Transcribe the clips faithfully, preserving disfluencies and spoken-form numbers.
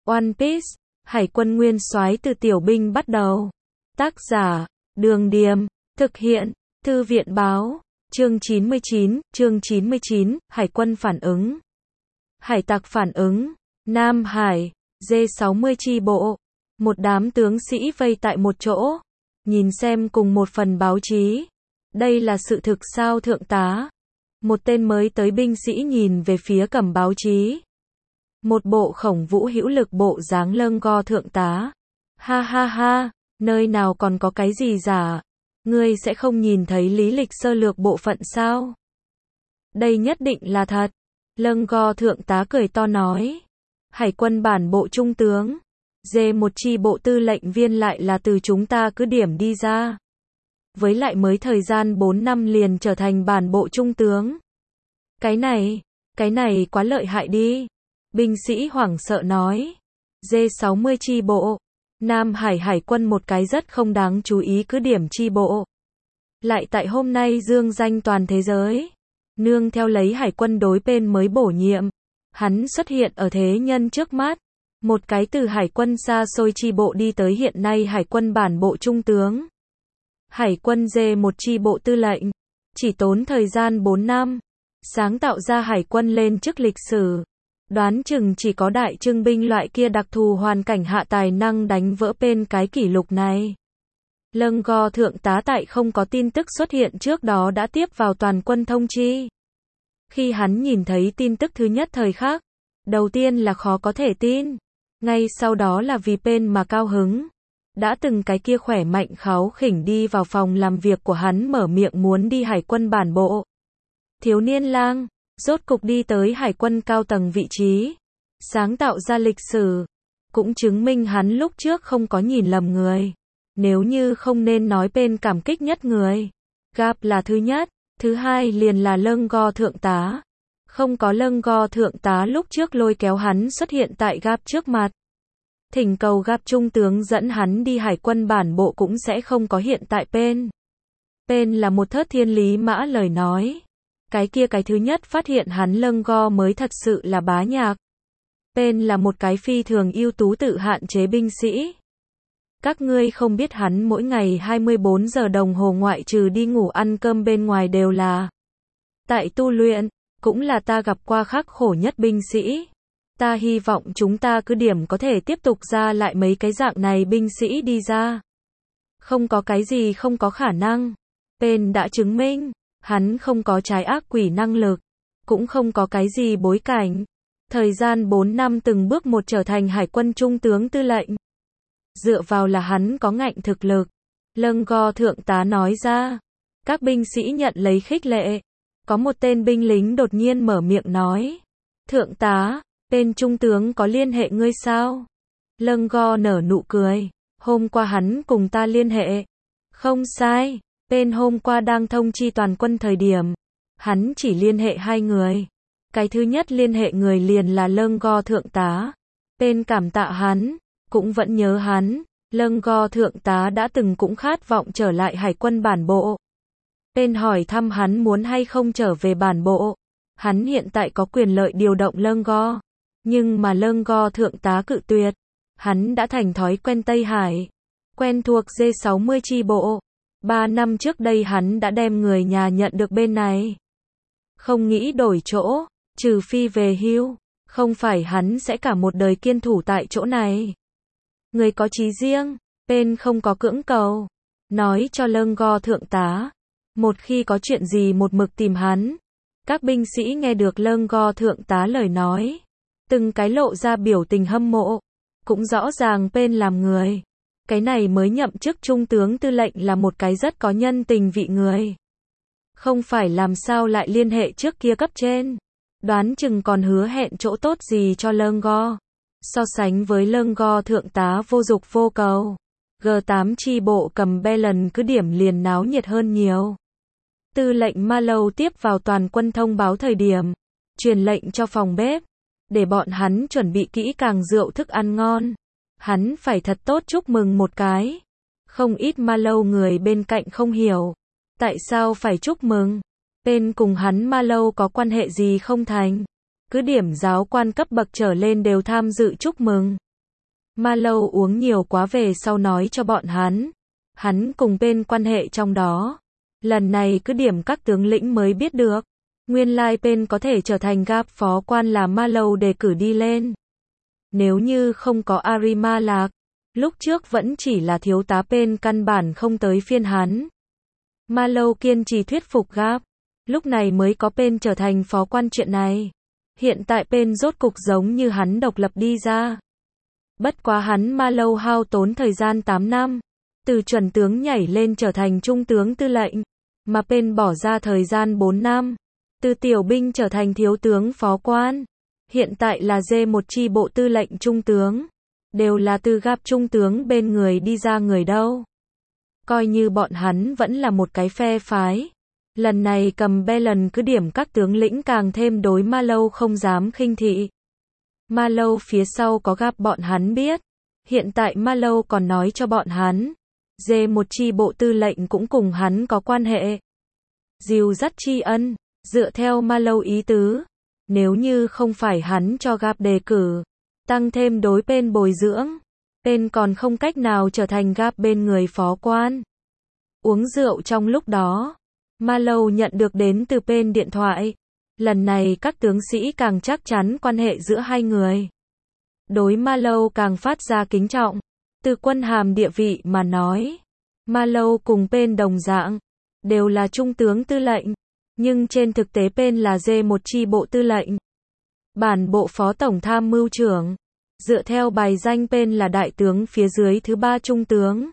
One Piece, Hải quân nguyên soái từ tiểu binh bắt đầu. Tác giả, Đường Điềm, thực hiện, Thư viện Báo, chương chín mươi chín, chương chín mươi chín, Hải quân phản ứng. Hải tặc phản ứng, Nam Hải, D sáu mươi chi bộ. Một đám tướng sĩ vây tại một chỗ, nhìn xem cùng một phần báo chí. Đây là sự thực sao thượng tá? Một tên mới tới binh sĩ nhìn về phía cầm báo chí. Một bộ Khổng Vũ hữu lực bộ dáng lâng go thượng tá. Ha ha ha, nơi nào còn có cái gì giả? Ngươi sẽ không nhìn thấy lý lịch sơ lược bộ phận sao? Đây nhất định là thật. Lâng go thượng tá cười to nói. Hải quân bản bộ trung tướng. D một chi bộ tư lệnh viên lại là từ chúng ta cứ điểm đi ra. Với lại mới thời gian bốn năm liền trở thành bản bộ trung tướng. Cái này, cái này quá lợi hại đi. Binh sĩ hoảng sợ nói. D sáu mươi chi bộ. Nam Hải Hải quân một cái rất không đáng chú ý cứ điểm chi bộ. Lại tại hôm nay dương danh toàn thế giới. Nương theo lấy Hải quân đối bên mới bổ nhiệm. Hắn xuất hiện ở thế nhân trước mắt. Một cái từ Hải quân xa xôi chi bộ đi tới hiện nay Hải quân bản bộ trung tướng. Hải quân D một chi bộ tư lệnh. Chỉ tốn thời gian bốn năm. Sáng tạo ra Hải quân lên chức lịch sử. Đoán chừng chỉ có đại trưng binh loại kia đặc thù hoàn cảnh hạ tài năng đánh vỡ bên cái kỷ lục này. Lâng go thượng tá tại không có tin tức xuất hiện trước đó đã tiếp vào toàn quân thông chi. Khi hắn nhìn thấy tin tức thứ nhất thời khắc, đầu tiên là khó có thể tin. Ngay sau đó là vì bên mà cao hứng. Đã từng cái kia khỏe mạnh kháu khỉnh đi vào phòng làm việc của hắn mở miệng muốn đi Hải quân bản bộ. Thiếu niên lang, rốt cục đi tới Hải quân cao tầng vị trí. Sáng tạo ra lịch sử. Cũng chứng minh hắn lúc trước không có nhìn lầm người. Nếu như không nên nói bên cảm kích nhất người. Gap là thứ nhất, thứ hai liền là lâng go thượng tá. Không có lâng go thượng tá lúc trước lôi kéo hắn xuất hiện tại Gap trước mặt. Thỉnh cầu Gap trung tướng dẫn hắn đi Hải quân bản bộ cũng sẽ không có hiện tại bên. Bên là một thớt thiên lý mã lời nói. Cái kia cái thứ nhất phát hiện hắn lâng go mới thật sự là bá nhạc. Bên là một cái phi thường ưu tú tự hạn chế binh sĩ. Các ngươi không biết hắn mỗi ngày hai mươi bốn giờ đồng hồ ngoại trừ đi ngủ ăn cơm bên ngoài đều là tại tu luyện, cũng là ta gặp qua khắc khổ nhất binh sĩ. Ta hy vọng chúng ta cứ điểm có thể tiếp tục ra lại mấy cái dạng này binh sĩ đi ra. Không có cái gì không có khả năng. Bên đã chứng minh, hắn không có trái ác quỷ năng lực, cũng không có cái gì bối cảnh. Thời gian bốn năm từng bước một trở thành Hải quân trung tướng tư lệnh. Dựa vào là hắn có ngạnh thực lực. Lâng go thượng tá nói ra. Các binh sĩ nhận lấy khích lệ. Có một tên binh lính đột nhiên mở miệng nói. Thượng tá, bên trung tướng có liên hệ ngươi sao? Lâng go nở nụ cười. Hôm qua hắn cùng ta liên hệ. Không sai, bên hôm qua đang thông chi toàn quân thời điểm. Hắn chỉ liên hệ hai người. Cái thứ nhất liên hệ người liền là lâng go thượng tá. Bên cảm tạ hắn, cũng vẫn nhớ hắn. Lâng go thượng tá đã từng cũng khát vọng trở lại Hải quân bản bộ. Bên hỏi thăm hắn muốn hay không trở về bản bộ. Hắn hiện tại có quyền lợi điều động lâng go. Nhưng mà lâng go thượng tá cự tuyệt. Hắn đã thành thói quen Tây Hải. Quen thuộc D sáu mươi chi bộ. Ba năm trước đây hắn đã đem người nhà nhận được bên này. Không nghĩ đổi chỗ, trừ phi về hưu. Không phải hắn sẽ cả một đời kiên thủ tại chỗ này. Người có chí riêng, bên không có cưỡng cầu. Nói cho lâng go thượng tá. Một khi có chuyện gì một mực tìm hắn. Các binh sĩ nghe được lâng go thượng tá lời nói. Từng cái lộ ra biểu tình hâm mộ. Cũng rõ ràng bên làm người. Cái này mới nhậm chức trung tướng tư lệnh là một cái rất có nhân tình vị người. Không phải làm sao lại liên hệ trước kia cấp trên. Đoán chừng còn hứa hẹn chỗ tốt gì cho lâng go. So sánh với lâng go thượng tá vô dục vô cầu. G tám chi bộ cầm be lần cứ điểm liền náo nhiệt hơn nhiều. Tư lệnh Ma Lâu tiếp vào toàn quân thông báo thời điểm. Truyền lệnh cho phòng bếp. Để bọn hắn chuẩn bị kỹ càng rượu thức ăn ngon. Hắn phải thật tốt chúc mừng một cái. Không ít Ma Lâu người bên cạnh không hiểu. Tại sao phải chúc mừng? Bên cùng hắn Ma Lâu có quan hệ gì không thành? Cứ điểm giáo quan cấp bậc trở lên đều tham dự chúc mừng. Ma Lâu uống nhiều quá về sau nói cho bọn hắn. Hắn cùng bên quan hệ trong đó. Lần này cứ điểm các tướng lĩnh mới biết được. Nguyên lai bên có thể trở thành gáp phó quan là Ma Lâu đề cử đi lên. Nếu như không có Arima Lạc, lúc trước vẫn chỉ là thiếu tá bên căn bản không tới phiên hắn. Ma Lâu kiên trì thuyết phục gáp. Lúc này mới có bên trở thành phó quan chuyện này. Hiện tại bên rốt cục giống như hắn độc lập đi ra. Bất quá hắn Ma Lâu hao tốn thời gian tám năm. Từ chuẩn tướng nhảy lên trở thành trung tướng tư lệnh. Mà bên bỏ ra thời gian bốn năm. Từ tiểu binh trở thành thiếu tướng phó quan. Hiện tại là dê một chi bộ tư lệnh trung tướng. Đều là từ gáp trung tướng bên người đi ra người đâu. Coi như bọn hắn vẫn là một cái phe phái. Lần này cầm be lần cứ điểm các tướng lĩnh càng thêm đối Ma Lâu không dám khinh thị. Ma Lâu phía sau có gáp bọn hắn biết. Hiện tại Ma Lâu còn nói cho bọn hắn. Dê một chi bộ tư lệnh cũng cùng hắn có quan hệ. Dìu dắt tri ân. Dựa theo Ma Lâu ý tứ. Nếu như không phải hắn cho gáp đề cử. Tăng thêm đối bên bồi dưỡng. Bên còn không cách nào trở thành gáp bên người phó quan. Uống rượu trong lúc đó. Ma Lâu nhận được đến từ bên điện thoại. Lần này các tướng sĩ càng chắc chắn quan hệ giữa hai người. Đối Ma Lâu càng phát ra kính trọng. Từ quân hàm địa vị mà nói. Ma Lâu cùng bên đồng dạng. Đều là trung tướng tư lệnh. Nhưng trên thực tế bên là dê một chi bộ tư lệnh. Bản bộ phó tổng tham mưu trưởng. Dựa theo bài danh bên là đại tướng phía dưới thứ ba trung tướng.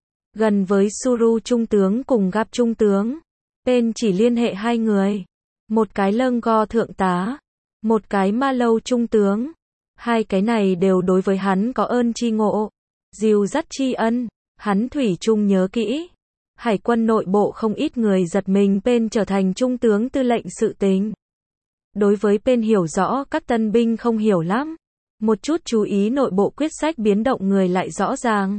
Gần với Suru trung tướng cùng gáp trung tướng. Bên chỉ liên hệ hai người. Một cái lâng go thượng tá. Một cái Ma Lâu trung tướng. Hai cái này đều đối với hắn có ơn tri ngộ. Dìu dắt tri ân. Hắn thủy chung nhớ kỹ. Hải quân nội bộ không ít người giật mình bên trở thành trung tướng tư lệnh sự tình. Đối với bên hiểu rõ các tân binh không hiểu lắm. Một chút chú ý nội bộ quyết sách biến động người lại rõ ràng.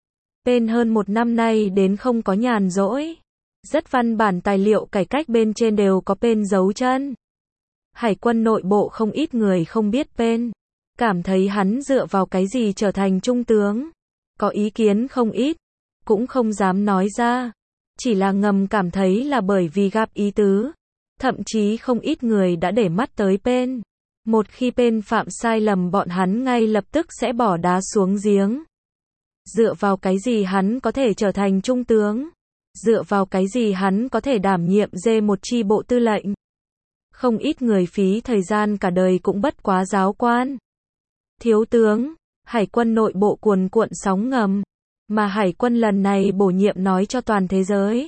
Bên hơn một năm nay đến không có nhàn rỗi. Rất văn bản tài liệu cải cách bên trên đều có bên dấu chân. Hải quân nội bộ không ít người không biết bên. Cảm thấy hắn dựa vào cái gì trở thành trung tướng. Có ý kiến không ít. Cũng không dám nói ra. Chỉ là ngầm cảm thấy là bởi vì gặp ý tứ. Thậm chí không ít người đã để mắt tới bên. Một khi bên phạm sai lầm bọn hắn ngay lập tức sẽ bỏ đá xuống giếng. Dựa vào cái gì hắn có thể trở thành trung tướng? Dựa vào cái gì hắn có thể đảm nhiệm dê một chi bộ tư lệnh? Không ít người phí thời gian cả đời cũng bất quá giáo quan. Thiếu tướng, hải quân nội bộ cuồn cuộn sóng ngầm. Mà hải quân lần này bổ nhiệm nói cho toàn thế giới.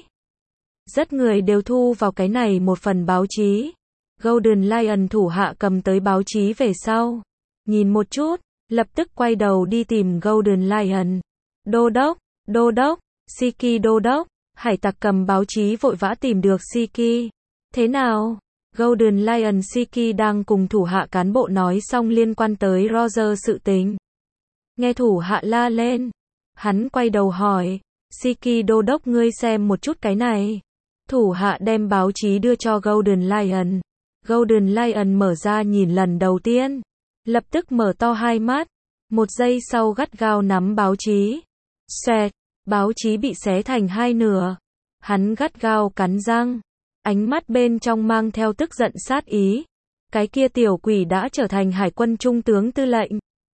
Rất người đều thu vào cái này một phần báo chí. Golden Lion thủ hạ cầm tới báo chí về sau. Nhìn một chút, lập tức quay đầu đi tìm Golden Lion. Đô đốc, đô đốc, Siki đô đốc. Hải tặc cầm báo chí vội vã tìm được Siki. Thế nào? Golden Lion Siki đang cùng thủ hạ cán bộ nói xong liên quan tới Roger sự tình. Nghe thủ hạ la lên. Hắn quay đầu hỏi. Siki đô đốc ngươi xem một chút cái này. Thủ hạ đem báo chí đưa cho Golden Lion. Golden Lion mở ra nhìn lần đầu tiên. Lập tức mở to hai mắt. Một giây sau gắt gao nắm báo chí. Xoẹt. Báo chí bị xé thành hai nửa. Hắn gắt gao cắn răng. Ánh mắt bên trong mang theo tức giận sát ý. Cái kia tiểu quỷ đã trở thành hải quân trung tướng tư lệnh.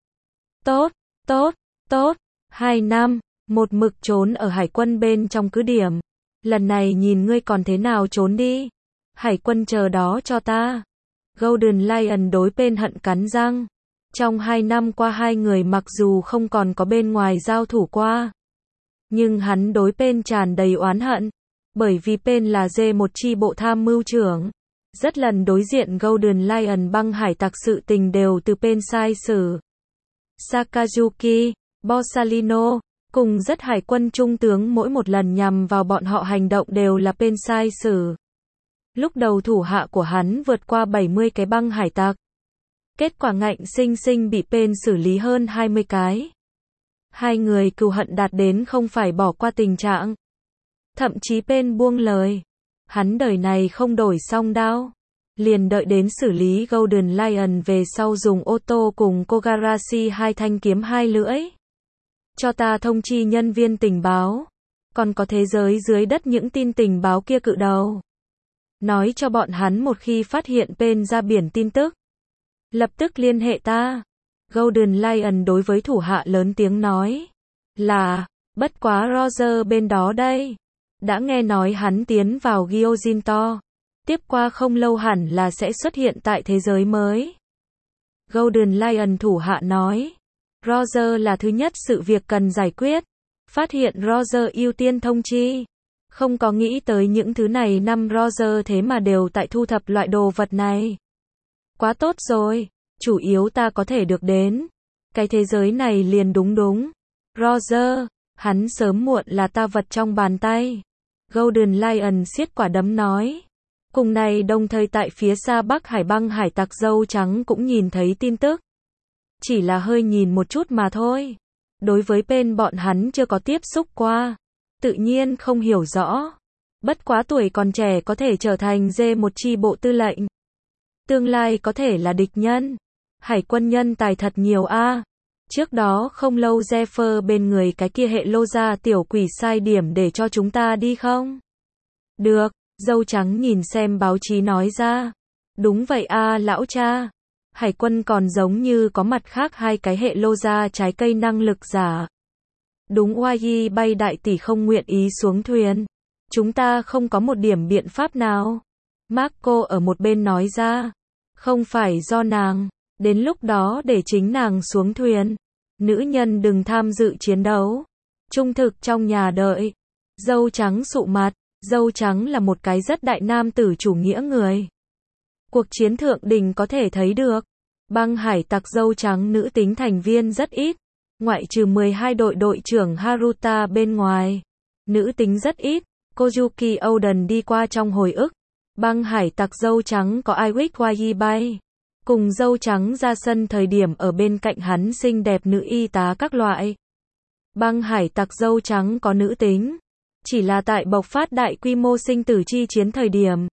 Tốt, tốt, tốt. Hai năm, một mực trốn ở hải quân bên trong cứ điểm. Lần này nhìn ngươi còn thế nào trốn đi. Hải quân chờ đó cho ta. Golden Lion đối bên hận cắn răng. Trong hai năm qua hai người mặc dù không còn có bên ngoài giao thủ qua. Nhưng hắn đối bên tràn đầy oán hận. Bởi vì bên là dê một chi bộ tham mưu trưởng. Rất lần đối diện Golden Lion băng hải tặc sự tình đều từ bên sai sử. Sakazuki, Borsalino, cùng rất hải quân trung tướng mỗi một lần nhằm vào bọn họ hành động đều là bên sai sử. Lúc đầu thủ hạ của hắn vượt qua bảy mươi cái băng hải tặc. Kết quả ngạnh sinh sinh bị bên xử lý hơn hai mươi cái. Hai người cừu hận đạt đến không phải bỏ qua tình trạng. Thậm chí bên buông lời. Hắn đời này không đổi song đao. liền đợi đến xử lý Golden Lion về sau dùng ô tô cùng Kogarashi hai thanh kiếm hai lưỡi. Cho ta thông chi nhân viên tình báo. Còn có thế giới dưới đất những tin tình báo kia cự đầu. Nói cho bọn hắn một khi phát hiện bên ra biển tin tức. Lập tức liên hệ ta. Golden Lion đối với thủ hạ lớn tiếng nói. Là, bất quá Roger bên đó đây. Đã nghe nói hắn tiến vào Gyojinto. Tiếp qua không lâu hẳn là sẽ xuất hiện tại thế giới mới. Golden Lion thủ hạ nói. Roger là thứ nhất sự việc cần giải quyết. Phát hiện Roger ưu tiên thông chi. Không có nghĩ tới những thứ này năm Roger thế mà đều tại thu thập loại đồ vật này. Quá tốt rồi. Chủ yếu ta có thể được đến. Cái thế giới này liền đúng đúng. Roger, hắn sớm muộn là ta vật trong bàn tay. Golden Lion siết quả đấm nói. Cùng này đồng thời tại phía xa Bắc Hải băng hải tặc dâu trắng cũng nhìn thấy tin tức. Chỉ là hơi nhìn một chút mà thôi. Đối với bên bọn hắn chưa có tiếp xúc qua. Tự nhiên không hiểu rõ. Bất quá tuổi còn trẻ có thể trở thành dê một chi bộ tư lệnh. Tương lai có thể là địch nhân. Hải quân nhân tài thật nhiều a. Trước đó không lâu Zephyr bên người cái kia hệ lô ra tiểu quỷ sai điểm để cho chúng ta đi không? Được, dâu trắng nhìn xem báo chí nói ra. Đúng vậy a lão cha. Hải quân còn giống như có mặt khác hai cái hệ lô ra trái cây năng lực giả. Đúng Oai bay đại tỷ không nguyện ý xuống thuyền. Chúng ta không có một điểm biện pháp nào. Marco ở một bên nói ra. Không phải do nàng. Đến lúc đó để chính nàng xuống thuyền. Nữ nhân đừng tham dự chiến đấu. Trung thực trong nhà đợi. Dâu trắng sụ mặt. Dâu trắng là một cái rất đại nam tử chủ nghĩa người. Cuộc chiến thượng đỉnh có thể thấy được. Băng hải tặc dâu trắng nữ tính thành viên rất ít. Ngoại trừ mười hai đội đội trưởng Haruta bên ngoài. Nữ tính rất ít. Kozuki Oden đi qua trong hồi ức. Băng hải tặc dâu trắng có Iwik Waibai. Cùng dâu trắng ra sân thời điểm ở bên cạnh hắn xinh đẹp nữ y tá các loại. Băng hải tặc dâu trắng có nữ tính. Chỉ là tại bộc phát đại quy mô sinh tử chi chiến thời điểm.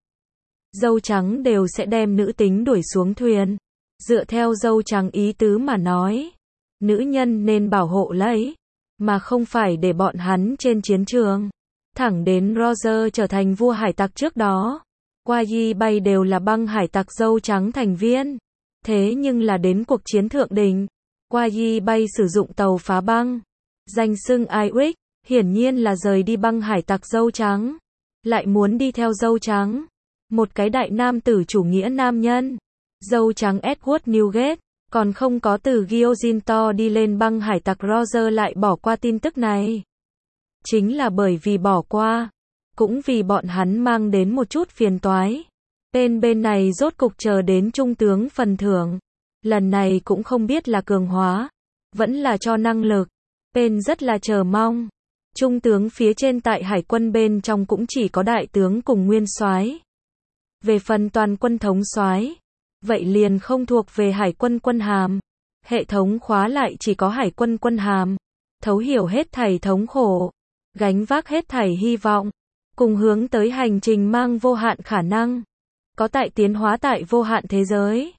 Dâu trắng đều sẽ đem nữ tính đuổi xuống thuyền. Dựa theo dâu trắng ý tứ mà nói. Nữ nhân nên bảo hộ lấy. Mà không phải để bọn hắn trên chiến trường. Thẳng đến Roger trở thành vua hải tặc trước đó. Wai bay đều là băng hải tặc dâu trắng thành viên. Thế nhưng là đến cuộc chiến thượng đỉnh. Wai bay sử dụng tàu phá băng. Danh xưng Iwik. Hiển nhiên là rời đi băng hải tặc dâu trắng. Lại muốn đi theo dâu trắng. Một cái đại nam tử chủ nghĩa nam nhân. Dâu trắng Edward Newgate. Còn không có từ Gyojinto đi lên băng hải tặc Roger lại bỏ qua tin tức này. Chính là bởi vì bỏ qua. Cũng vì bọn hắn mang đến một chút phiền toái. Bên bên này rốt cục chờ đến trung tướng phần thưởng. Lần này cũng không biết là cường hóa. Vẫn là cho năng lực. Bên rất là chờ mong. Trung tướng phía trên tại hải quân bên trong cũng chỉ có đại tướng cùng nguyên soái. Về phần toàn quân thống soái, vậy liền không thuộc về hải quân quân hàm. Hệ thống khóa lại chỉ có hải quân quân hàm. Thấu hiểu hết thảy thống khổ. Gánh vác hết thảy hy vọng. Cùng hướng tới hành trình mang vô hạn khả năng. Có tại tiến hóa tại vô hạn thế giới.